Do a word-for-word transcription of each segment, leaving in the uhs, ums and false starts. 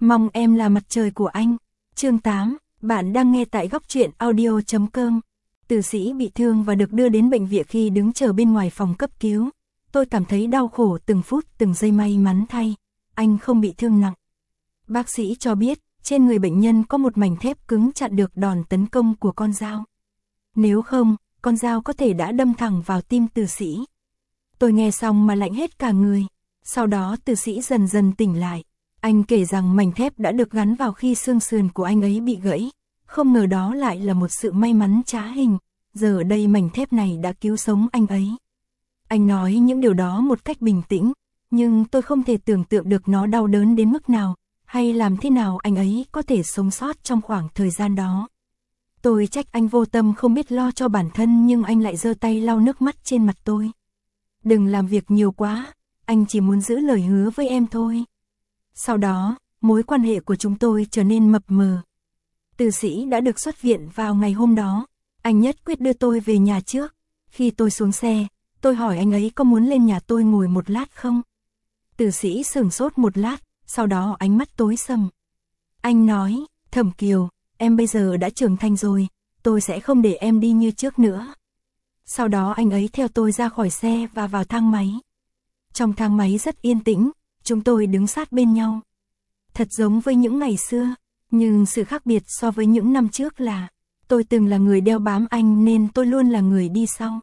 Mong em là mặt trời của anh. Chương tám, bạn đang nghe tại góc truyện audio chấm com. Từ Sĩ bị thương và được đưa đến bệnh viện. Khi đứng chờ bên ngoài phòng cấp cứu, tôi cảm thấy đau khổ từng phút từng giây. May mắn thay, anh không bị thương nặng. Bác sĩ cho biết, trên người bệnh nhân có một mảnh thép cứng chặn được đòn tấn công của con dao. Nếu không, con dao có thể đã đâm thẳng vào tim Từ Sĩ. Tôi nghe xong mà lạnh hết cả người. Sau đó Từ Sĩ dần dần tỉnh lại. Anh kể rằng mảnh thép đã được gắn vào khi xương sườn của anh ấy bị gãy. Không ngờ đó lại là một sự may mắn trá hình. Giờ ở đây mảnh thép này đã cứu sống anh ấy. Anh nói những điều đó một cách bình tĩnh, nhưng tôi không thể tưởng tượng được nó đau đớn đến mức nào, hay làm thế nào anh ấy có thể sống sót trong khoảng thời gian đó. Tôi trách anh vô tâm không biết lo cho bản thân, nhưng anh lại giơ tay lau nước mắt trên mặt tôi. Đừng làm việc nhiều quá, anh chỉ muốn giữ lời hứa với em thôi. Sau đó, mối quan hệ của chúng tôi trở nên mập mờ. Từ Sĩ đã được xuất viện vào ngày hôm đó. Anh nhất quyết đưa tôi về nhà trước. Khi tôi xuống xe, tôi hỏi anh ấy có muốn lên nhà tôi ngồi một lát không. Từ Sĩ sửng sốt một lát, sau đó ánh mắt tối sầm. Anh nói, Thẩm Kiều, em bây giờ đã trưởng thành rồi, tôi sẽ không để em đi như trước nữa. Sau đó anh ấy theo tôi ra khỏi xe và vào thang máy. Trong thang máy rất yên tĩnh, chúng tôi đứng sát bên nhau. Thật giống với những ngày xưa, nhưng sự khác biệt so với những năm trước là tôi từng là người đeo bám anh nên tôi luôn là người đi sau.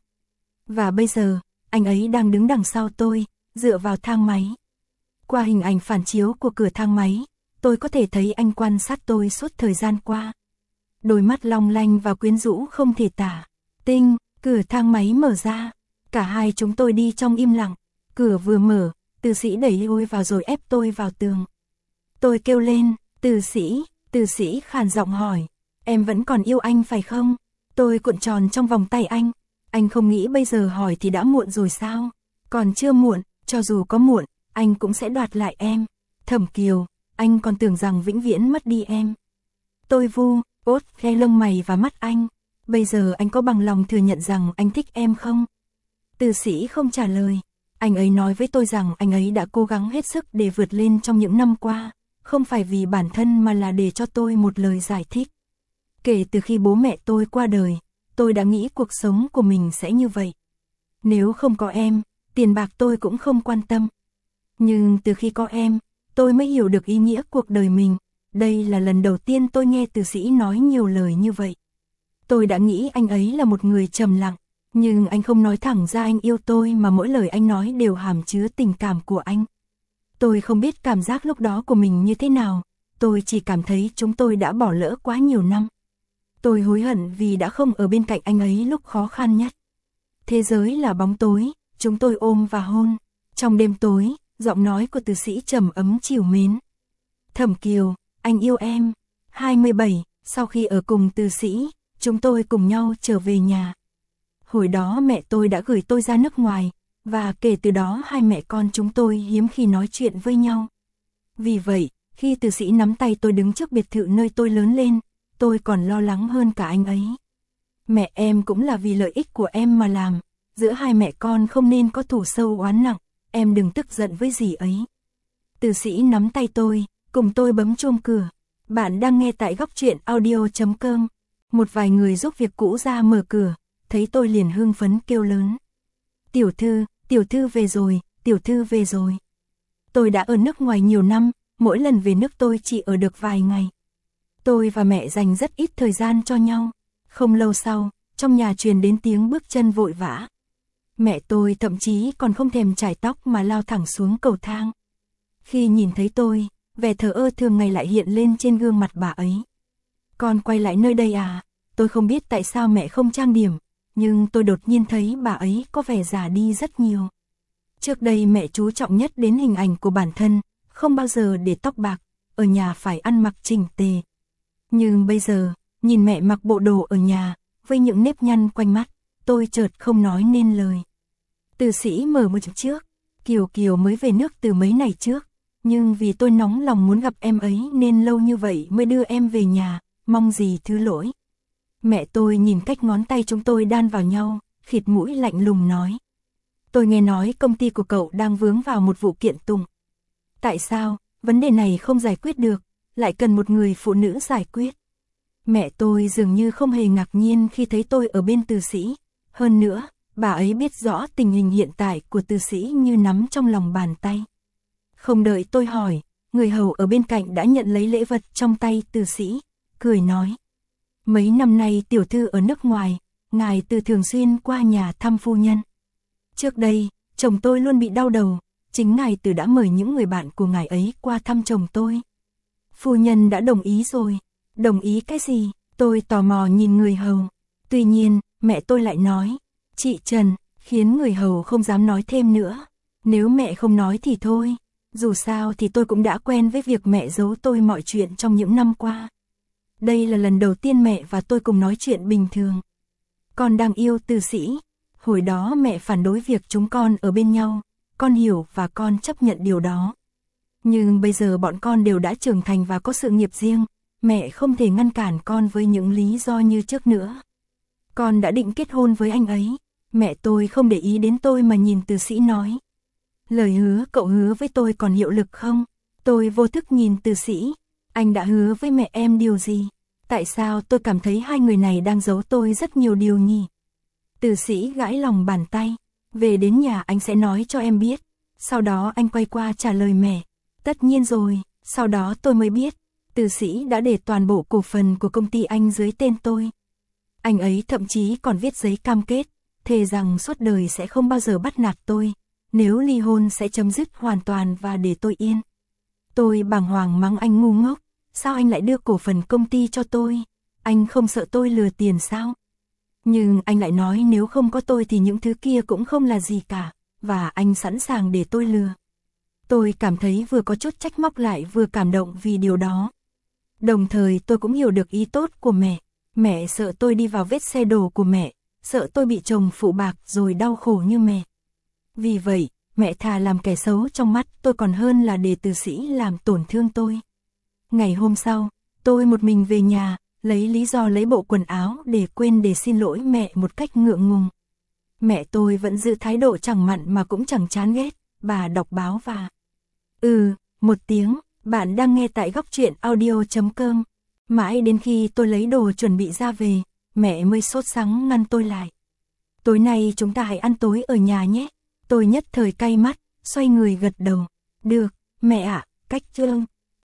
Và bây giờ, anh ấy đang đứng đằng sau tôi, dựa vào thang máy. Qua hình ảnh phản chiếu của cửa thang máy, tôi có thể thấy anh quan sát tôi suốt thời gian qua. Đôi mắt long lanh và quyến rũ không thể tả. Tinh, cửa thang máy mở ra. Cả hai chúng tôi đi trong im lặng. Cửa vừa mở, Từ Sĩ đẩy tôi vào rồi ép tôi vào tường. Tôi kêu lên, Từ Sĩ, Từ Sĩ khàn giọng hỏi, em vẫn còn yêu anh phải không? Tôi cuộn tròn trong vòng tay anh. Anh không nghĩ bây giờ hỏi thì đã muộn rồi sao? Còn chưa muộn, cho dù có muộn, anh cũng sẽ đoạt lại em. Thẩm Kiều, anh còn tưởng rằng vĩnh viễn mất đi em. Tôi vu, ốt khe lông mày và mắt anh. Bây giờ anh có bằng lòng thừa nhận rằng anh thích em không? Từ Sĩ không trả lời. Anh ấy nói với tôi rằng anh ấy đã cố gắng hết sức để vượt lên trong những năm qua, không phải vì bản thân mà là để cho tôi một lời giải thích. Kể từ khi bố mẹ tôi qua đời, tôi đã nghĩ cuộc sống của mình sẽ như vậy. Nếu không có em, tiền bạc tôi cũng không quan tâm. Nhưng từ khi có em, tôi mới hiểu được ý nghĩa cuộc đời mình. Đây là lần đầu tiên tôi nghe Từ Sĩ nói nhiều lời như vậy. Tôi đã nghĩ anh ấy là một người trầm lặng, nhưng anh không nói thẳng ra anh yêu tôi mà mỗi lời anh nói đều hàm chứa tình cảm của anh. Tôi không biết cảm giác lúc đó của mình như thế nào, tôi chỉ cảm thấy chúng tôi đã bỏ lỡ quá nhiều năm. Tôi hối hận vì đã không ở bên cạnh anh ấy lúc khó khăn nhất. Thế giới là bóng tối, chúng tôi ôm và hôn. Trong đêm tối, giọng nói của Từ Sĩ trầm ấm trìu mến. Thẩm Kiều, anh yêu em. hai mươi bảy, sau khi ở cùng Từ Sĩ, chúng tôi cùng nhau trở về nhà. Hồi đó mẹ tôi đã gửi tôi ra nước ngoài, và kể từ đó hai mẹ con chúng tôi hiếm khi nói chuyện với nhau. Vì vậy, khi Từ Sĩ nắm tay tôi đứng trước biệt thự nơi tôi lớn lên, tôi còn lo lắng hơn cả anh ấy. Mẹ em cũng là vì lợi ích của em mà làm, giữa hai mẹ con không nên có thù sâu oán nặng, em đừng tức giận với dì ấy. Từ Sĩ nắm tay tôi, cùng tôi bấm chuông cửa. Bạn đang nghe tại góc truyện audio chấm com. Một vài người giúp việc cũ ra mở cửa, thấy tôi liền hưng phấn kêu lớn. Tiểu thư, tiểu thư về rồi, tiểu thư về rồi. Tôi đã ở nước ngoài nhiều năm, mỗi lần về nước tôi chỉ ở được vài ngày. Tôi và mẹ dành rất ít thời gian cho nhau. Không lâu sau, trong nhà truyền đến tiếng bước chân vội vã. Mẹ tôi thậm chí còn không thèm chải tóc mà lao thẳng xuống cầu thang. Khi nhìn thấy tôi, vẻ thờ ơ thường ngày lại hiện lên trên gương mặt bà ấy. Con quay lại nơi đây à? Tôi không biết tại sao mẹ không trang điểm, nhưng tôi đột nhiên thấy bà ấy có vẻ già đi rất nhiều. Trước đây mẹ chú trọng nhất đến hình ảnh của bản thân, không bao giờ để tóc bạc, ở nhà phải ăn mặc chỉnh tề. Nhưng bây giờ, nhìn mẹ mặc bộ đồ ở nhà, với những nếp nhăn quanh mắt, tôi chợt không nói nên lời. Từ Sĩ mở một chút trước, Kiều Kiều mới về nước từ mấy ngày trước, nhưng vì tôi nóng lòng muốn gặp em ấy nên lâu như vậy mới đưa em về nhà, mong gì thứ lỗi. Mẹ tôi nhìn cách ngón tay chúng tôi đan vào nhau, khịt mũi lạnh lùng nói. Tôi nghe nói công ty của cậu đang vướng vào một vụ kiện tụng. Tại sao, vấn đề này không giải quyết được, lại cần một người phụ nữ giải quyết. Mẹ tôi dường như không hề ngạc nhiên khi thấy tôi ở bên Từ Sĩ. Hơn nữa, bà ấy biết rõ tình hình hiện tại của Từ Sĩ như nắm trong lòng bàn tay. Không đợi tôi hỏi, người hầu ở bên cạnh đã nhận lấy lễ vật trong tay Từ Sĩ, cười nói. Mấy năm nay tiểu thư ở nước ngoài, ngài Từ thường xuyên qua nhà thăm phu nhân. Trước đây, chồng tôi luôn bị đau đầu, chính ngài Từ đã mời những người bạn của ngài ấy qua thăm chồng tôi. Phu nhân đã đồng ý rồi. Đồng ý cái gì? Tôi tò mò nhìn người hầu. Tuy nhiên, mẹ tôi lại nói, chị Trần, khiến người hầu không dám nói thêm nữa. Nếu mẹ không nói thì thôi. Dù sao thì tôi cũng đã quen với việc mẹ giấu tôi mọi chuyện trong những năm qua. Đây là lần đầu tiên mẹ và tôi cùng nói chuyện bình thường. Con đang yêu Từ Sĩ. Hồi đó mẹ phản đối việc chúng con ở bên nhau. Con hiểu và con chấp nhận điều đó. Nhưng bây giờ bọn con đều đã trưởng thành và có sự nghiệp riêng. Mẹ không thể ngăn cản con với những lý do như trước nữa. Con đã định kết hôn với anh ấy. Mẹ tôi không để ý đến tôi mà nhìn Từ Sĩ nói. Lời hứa cậu hứa với tôi còn hiệu lực không? Tôi vô thức nhìn Từ Sĩ. Anh đã hứa với mẹ em điều gì? Tại sao tôi cảm thấy hai người này đang giấu tôi rất nhiều điều nhỉ? Từ Sĩ gãi lòng bàn tay. Về đến nhà anh sẽ nói cho em biết. Sau đó anh quay qua trả lời mẹ. Tất nhiên rồi, sau đó tôi mới biết. Từ Sĩ đã để toàn bộ cổ phần của công ty anh dưới tên tôi. Anh ấy thậm chí còn viết giấy cam kết, thề rằng suốt đời sẽ không bao giờ bắt nạt tôi. Nếu ly hôn sẽ chấm dứt hoàn toàn và để tôi yên. Tôi bàng hoàng mắng anh ngu ngốc. Sao anh lại đưa cổ phần công ty cho tôi? Anh không sợ tôi lừa tiền sao? Nhưng anh lại nói nếu không có tôi thì những thứ kia cũng không là gì cả. Và anh sẵn sàng để tôi lừa. Tôi cảm thấy vừa có chút trách móc lại vừa cảm động vì điều đó. Đồng thời tôi cũng hiểu được ý tốt của mẹ. Mẹ sợ tôi đi vào vết xe đổ của mẹ. Sợ tôi bị chồng phụ bạc rồi đau khổ như mẹ. Vì vậy, mẹ thà làm kẻ xấu trong mắt tôi còn hơn là để Từ Sĩ làm tổn thương tôi. Ngày hôm sau, tôi một mình về nhà, lấy lý do lấy bộ quần áo để quên để xin lỗi mẹ một cách ngượng ngùng. Mẹ tôi vẫn giữ thái độ chẳng mặn mà cũng chẳng chán ghét, bà đọc báo và... Ừ, một tiếng, bạn đang nghe tại góc truyện audio chấm com. Mãi đến khi tôi lấy đồ chuẩn bị ra về, mẹ mới sốt sắng ngăn tôi lại. Tối nay chúng ta hãy ăn tối ở nhà nhé. Tôi nhất thời cay mắt, xoay người gật đầu. Được, mẹ ạ, cách chương.